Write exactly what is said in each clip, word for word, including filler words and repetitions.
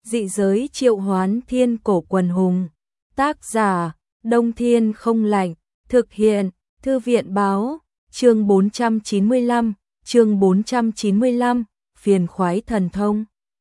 Dị giới triệu hoán thiên cổ quần hùng. Tác giả, Đông Thiên không lạnh. Thực hiện, Thư viện báo. Chương bốn trăm chín mươi lăm, chương bốn trăm chín mươi lăm, phiền khoái thần thông.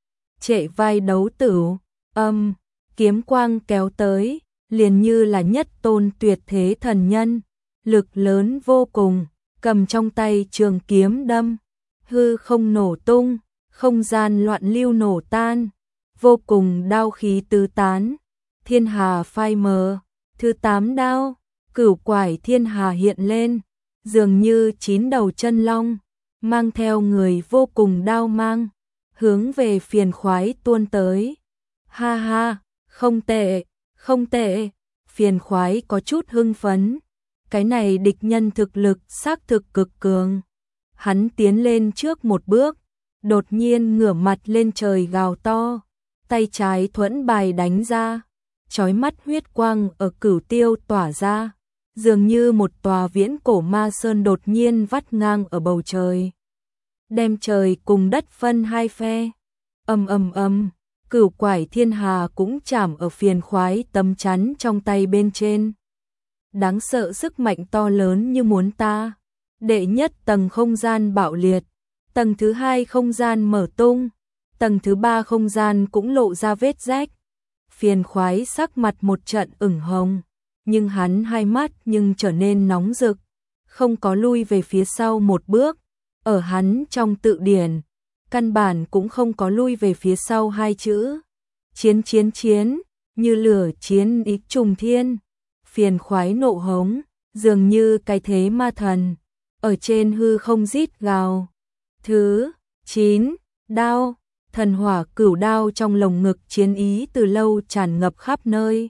Trệ vai đấu tử, âm, kiếm quang kéo tới, liền như là nhất tôn tuyệt thế thần nhân, lực lớn vô cùng, cầm trong tay trường kiếm đâm, hư không nổ tung, không gian loạn lưu nổ tan, vô cùng đao khí tứ tán, thiên hà phai mờ, thứ tám đao, cửu quải thiên hà hiện lên, dường như chín đầu chân long, mang theo người vô cùng đao mang, hướng về phiền khoái tuôn tới. Ha ha, không tệ, không tệ, phiền khoái có chút hưng phấn. Cái này địch nhân thực lực xác thực cực cường. Hắn tiến lên trước một bước, đột nhiên ngửa mặt lên trời gào to, tay trái thuẫn bài đánh ra, chói mắt huyết quang ở cửu tiêu tỏa ra, dường như một tòa viễn cổ ma sơn đột nhiên vắt ngang ở bầu trời, đem trời cùng đất phân hai phe. Ầm ầm ầm, cửu quải thiên hà cũng chạm ở phiền khoái tấm chắn trong tay bên trên. Đáng sợ sức mạnh to lớn như muốn ta. Đệ nhất tầng không gian bạo liệt, tầng thứ hai không gian mở tung, tầng thứ ba không gian cũng lộ ra vết rách. Phiền khoái sắc mặt một trận ửng hồng, nhưng hắn hai mắt nhưng trở nên nóng rực, không có lui về phía sau một bước. Ở hắn trong tự điển, căn bản cũng không có lui về phía sau hai chữ. Chiến chiến chiến, như lửa chiến ý trùng thiên. Phiền khoái nộ hống, dường như cái thế ma thần, ở trên hư không rít gào. Thứ chín, đao, thần hỏa cửu đao trong lồng ngực chiến ý từ lâu tràn ngập khắp nơi.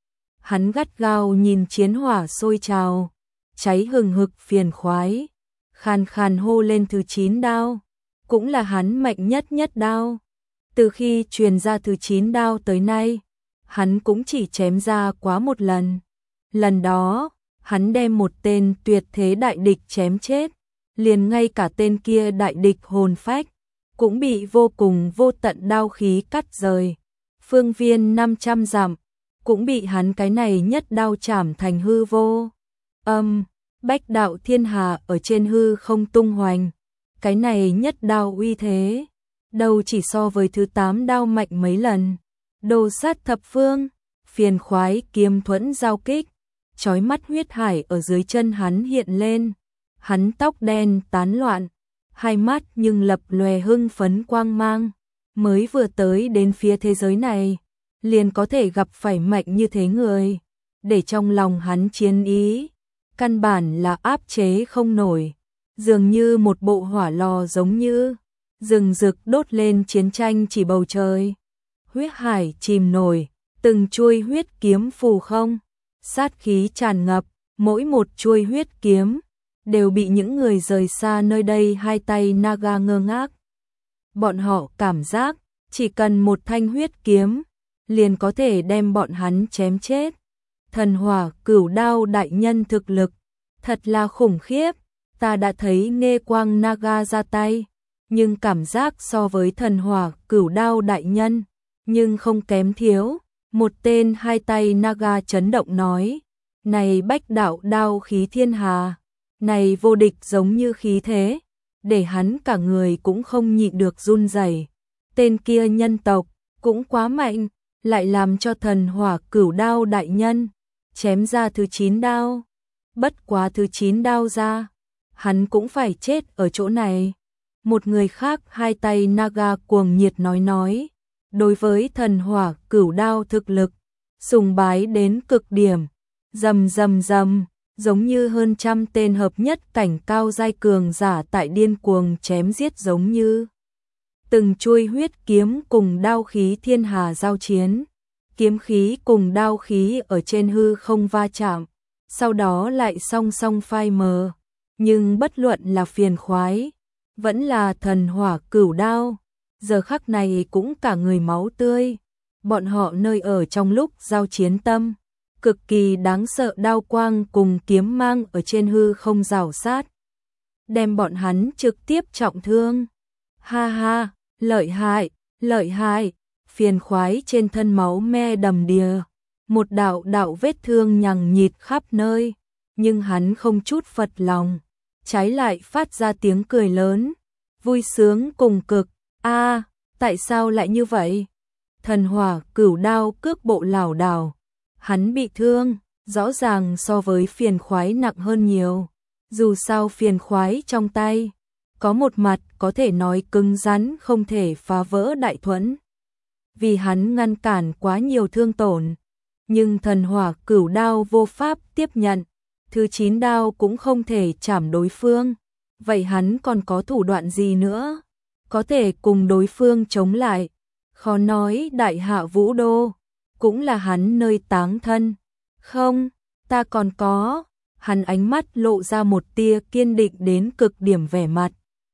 Hắn gắt gao nhìn chiến hỏa sôi trào, cháy hừng hực phiền khoái, khàn khàn hô lên thứ chín đao, cũng là hắn mạnh nhất nhất đao. Từ khi truyền ra thứ chín đao tới nay, hắn cũng chỉ chém ra quá một lần. Lần đó, hắn đem một tên tuyệt thế đại địch chém chết, liền ngay cả tên kia đại địch hồn phách, cũng bị vô cùng vô tận đao khí cắt rời. Phương viên năm trăm dặm, cũng bị hắn cái này nhất đao chảm thành hư vô. Âm, bách đạo thiên hà ở trên hư không tung hoành, cái này nhất đao uy thế, đâu chỉ so với thứ tám đao mạnh mấy lần. Đồ sát thập phương, phiền khoái kiếm thuẫn giao kích, chói mắt huyết hải ở dưới chân hắn hiện lên, hắn tóc đen tán loạn, hai mắt nhưng lập lòe hưng phấn quang mang, mới vừa tới đến phía thế giới này, liền có thể gặp phải mạnh như thế người, để trong lòng hắn chiến ý, căn bản là áp chế không nổi, dường như một bộ hỏa lò giống như rừng rực đốt lên chiến tranh chỉ bầu trời. Huyết hải chìm nổi, từng chuôi huyết kiếm phù không, sát khí tràn ngập, mỗi một chuôi huyết kiếm đều bị những người rời xa nơi đây hai tay naga ngơ ngác. Bọn họ cảm giác chỉ cần một thanh huyết kiếm liền có thể đem bọn hắn chém chết. Thần hỏa cửu đao đại nhân thực lực thật là khủng khiếp, ta đã thấy nghe quang naga ra tay, nhưng cảm giác so với thần hỏa cửu đao đại nhân nhưng không kém thiếu. Một tên hai tay naga chấn động nói, này bách đạo đao khí thiên hà, này vô địch giống như khí thế, để hắn cả người cũng không nhịn được run rẩy. Tên kia nhân tộc cũng quá mạnh, lại làm cho thần hỏa cửu đao đại nhân chém ra thứ chín đao. Bất quá thứ chín đao ra, hắn cũng phải chết ở chỗ này. Một người khác hai tay naga cuồng nhiệt nói nói, đối với thần hỏa cửu đao thực lực, sùng bái đến cực điểm, rầm rầm rầm, giống như hơn trăm tên hợp nhất cảnh cao giai cường giả tại điên cuồng chém giết giống như. Từng chuôi huyết kiếm cùng đao khí thiên hà giao chiến, kiếm khí cùng đao khí ở trên hư không va chạm, sau đó lại song song phai mờ, nhưng bất luận là phiền khoái, vẫn là thần hỏa cửu đao, giờ khắc này cũng cả người máu tươi. Bọn họ nơi ở trong lúc giao chiến tâm, cực kỳ đáng sợ đao quang cùng kiếm mang ở trên hư không rào sát, đem bọn hắn trực tiếp trọng thương. Ha ha, lợi hại, lợi hại, phiền khoái trên thân máu me đầm đìa, một đạo đạo vết thương nhằng nhịt khắp nơi, nhưng hắn không chút phật lòng, trái lại phát ra tiếng cười lớn, vui sướng cùng cực. A, tại sao lại như vậy? Thần hỏa cửu đao cước bộ lảo đảo, hắn bị thương, rõ ràng so với phiền khoái nặng hơn nhiều. Dù sao phiền khoái trong tay, có một mặt có thể nói cứng rắn không thể phá vỡ đại thuẫn. Vì hắn ngăn cản quá nhiều thương tổn, nhưng thần hỏa cửu đao vô pháp tiếp nhận, thứ chín đao cũng không thể chảm đối phương. Vậy hắn còn có thủ đoạn gì nữa? Có thể cùng đối phương chống lại. Khó nói đại hạ Vũ Đô, cũng là hắn nơi táng thân. Không, ta còn có. Hắn ánh mắt lộ ra một tia kiên định đến cực điểm vẻ mặt.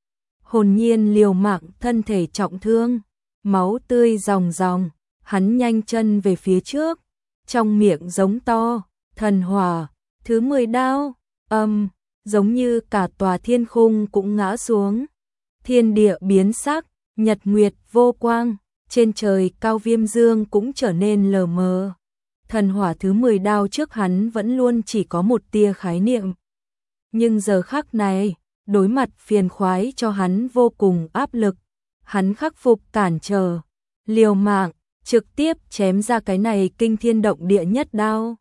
Hồn nhiên liều mạng, thân thể trọng thương, máu tươi ròng ròng, hắn nhanh chân về phía trước, trong miệng giống to, thần hỏa, thứ mười đao, âm, giống như cả tòa thiên khung cũng ngã xuống. Thiên địa biến sắc, nhật nguyệt vô quang, trên trời cao viêm dương cũng trở nên lờ mờ. Thần hỏa thứ mười đao trước hắn vẫn luôn chỉ có một tia khái niệm. Nhưng giờ khắc này, đối mặt phiền khoái cho hắn vô cùng áp lực. Hắn khắc phục cản trở, liều mạng, trực tiếp chém ra cái này kinh thiên động địa nhất đao.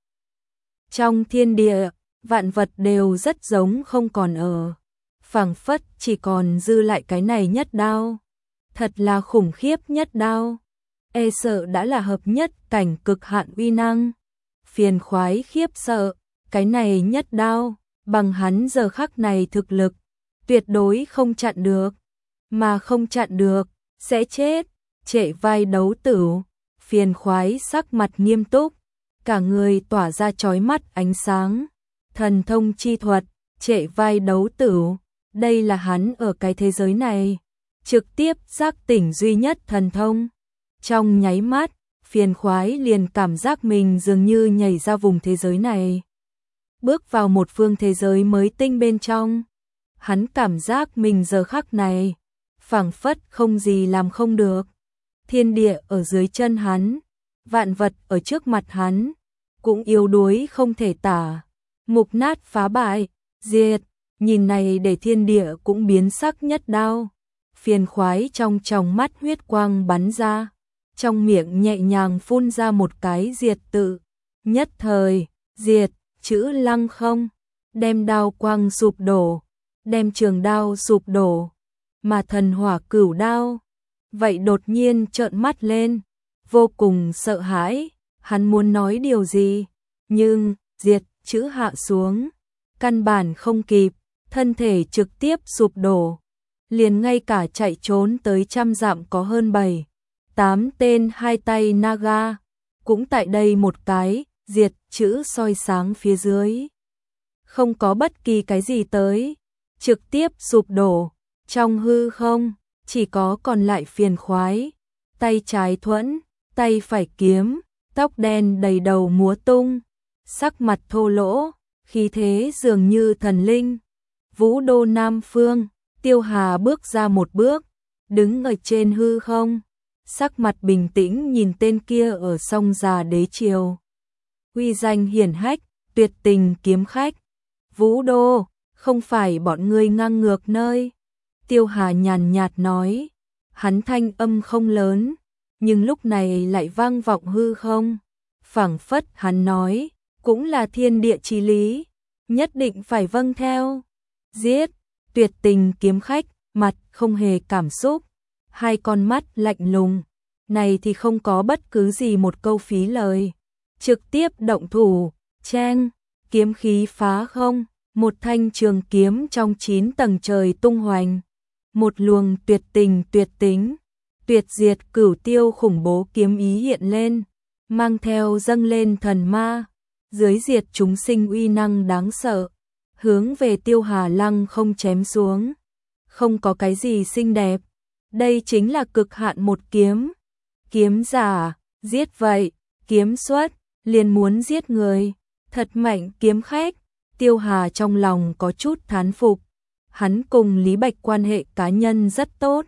Trong thiên địa, vạn vật đều rất giống không còn ở. Phảng phất chỉ còn dư lại cái này nhất đao. Thật là khủng khiếp nhất đao. E sợ đã là hợp nhất cảnh cực hạn uy năng. Phiền khoái khiếp sợ, cái này nhất đao, bằng hắn giờ khắc này thực lực, tuyệt đối không chặn được. Mà không chặn được, sẽ chết. Trệ vai đấu tử, phiền khoái sắc mặt nghiêm túc, cả người tỏa ra chói mắt ánh sáng. Thần thông chi thuật, trệ vai đấu tử, đây là hắn ở cái thế giới này trực tiếp giác tỉnh duy nhất thần thông. Trong nháy mắt, phiền khoái liền cảm giác mình dường như nhảy ra vùng thế giới này, bước vào một phương thế giới mới tinh bên trong. Hắn cảm giác mình giờ khắc này phảng phất không gì làm không được. Thiên địa ở dưới chân hắn, vạn vật ở trước mặt hắn, cũng yếu đuối không thể tả, mục nát phá bại, diệt. Nhìn này để thiên địa cũng biến sắc nhất đao. Phiền khoái trong tròng mắt huyết quang bắn ra, trong miệng nhẹ nhàng phun ra một cái diệt tự. Nhất thời, diệt, chữ lăng không, đem đao quang sụp đổ, đem trường đao sụp đổ. Mà thần hỏa cửu đao, vậy đột nhiên trợn mắt lên, vô cùng sợ hãi. Hắn muốn nói điều gì, nhưng diệt chữ hạ xuống, căn bản không kịp, thân thể trực tiếp sụp đổ. Liền ngay cả chạy trốn tới trăm dặm có hơn bảy, tám tên hai tay Naga, cũng tại đây một cái, diệt chữ soi sáng phía dưới. Không có bất kỳ cái gì tới, trực tiếp sụp đổ. Trong hư không, chỉ có còn lại phiền khoái, tay trái thuẫn, tay phải kiếm, tóc đen đầy đầu múa tung, sắc mặt thô lỗ, khí thế dường như thần linh. Vũ Đô Nam Phương, Tiêu Hà bước ra một bước, đứng ở trên hư không, sắc mặt bình tĩnh nhìn tên kia ở sông Già Đế Triều. Uy danh hiển hách, tuyệt tình kiếm khách. Vũ Đô, không phải bọn ngươi ngang ngược nơi. Tiêu Hà nhàn nhạt nói, hắn thanh âm không lớn, nhưng lúc này lại vang vọng hư không. Phảng phất hắn nói, cũng là thiên địa chí lý, nhất định phải vâng theo. Giết, tuyệt tình kiếm khách, mặt không hề cảm xúc, hai con mắt lạnh lùng, này thì không có bất cứ gì một câu phí lời. Trực tiếp động thủ, cheng, kiếm khí phá không, một thanh trường kiếm trong chín tầng trời tung hoành. Một luồng tuyệt tình tuyệt tính, tuyệt diệt cửu tiêu khủng bố kiếm ý hiện lên, mang theo dâng lên thần ma, dưới diệt chúng sinh uy năng đáng sợ, hướng về Tiêu Hà lăng không chém xuống. Không có cái gì xinh đẹp, đây chính là cực hạn một kiếm. Kiếm giả, giết vậy, kiếm xuất, liền muốn giết người, thật mạnh kiếm khách. Tiêu Hà trong lòng có chút thán phục. Hắn cùng Lý Bạch quan hệ cá nhân rất tốt,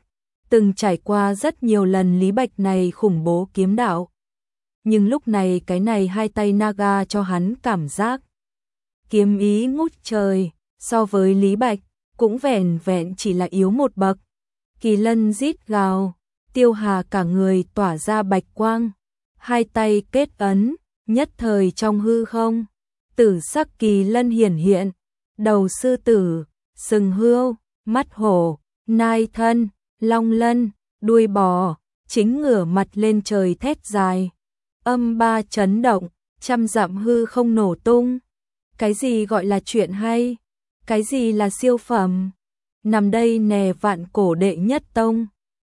từng trải qua rất nhiều lần Lý Bạch này khủng bố kiếm đạo. Nhưng lúc này cái này hai tay Naga cho hắn cảm giác kiếm ý ngút trời, so với Lý Bạch cũng vẻn vẹn chỉ là yếu một bậc. Kỳ lân rít gào, Tiêu Hà cả người tỏa ra bạch quang, hai tay kết ấn, nhất thời trong hư không, tử sắc kỳ lân hiển hiện, đầu sư tử, sừng hươu, mắt hổ, nai thân, long lân, đuôi bò, chính ngửa mặt lên trời thét dài. Âm ba chấn động, trăm dặm hư không nổ tung. Cái gì gọi là chuyện hay? Cái gì là siêu phẩm? Nằm đây nè vạn cổ đệ nhất tông.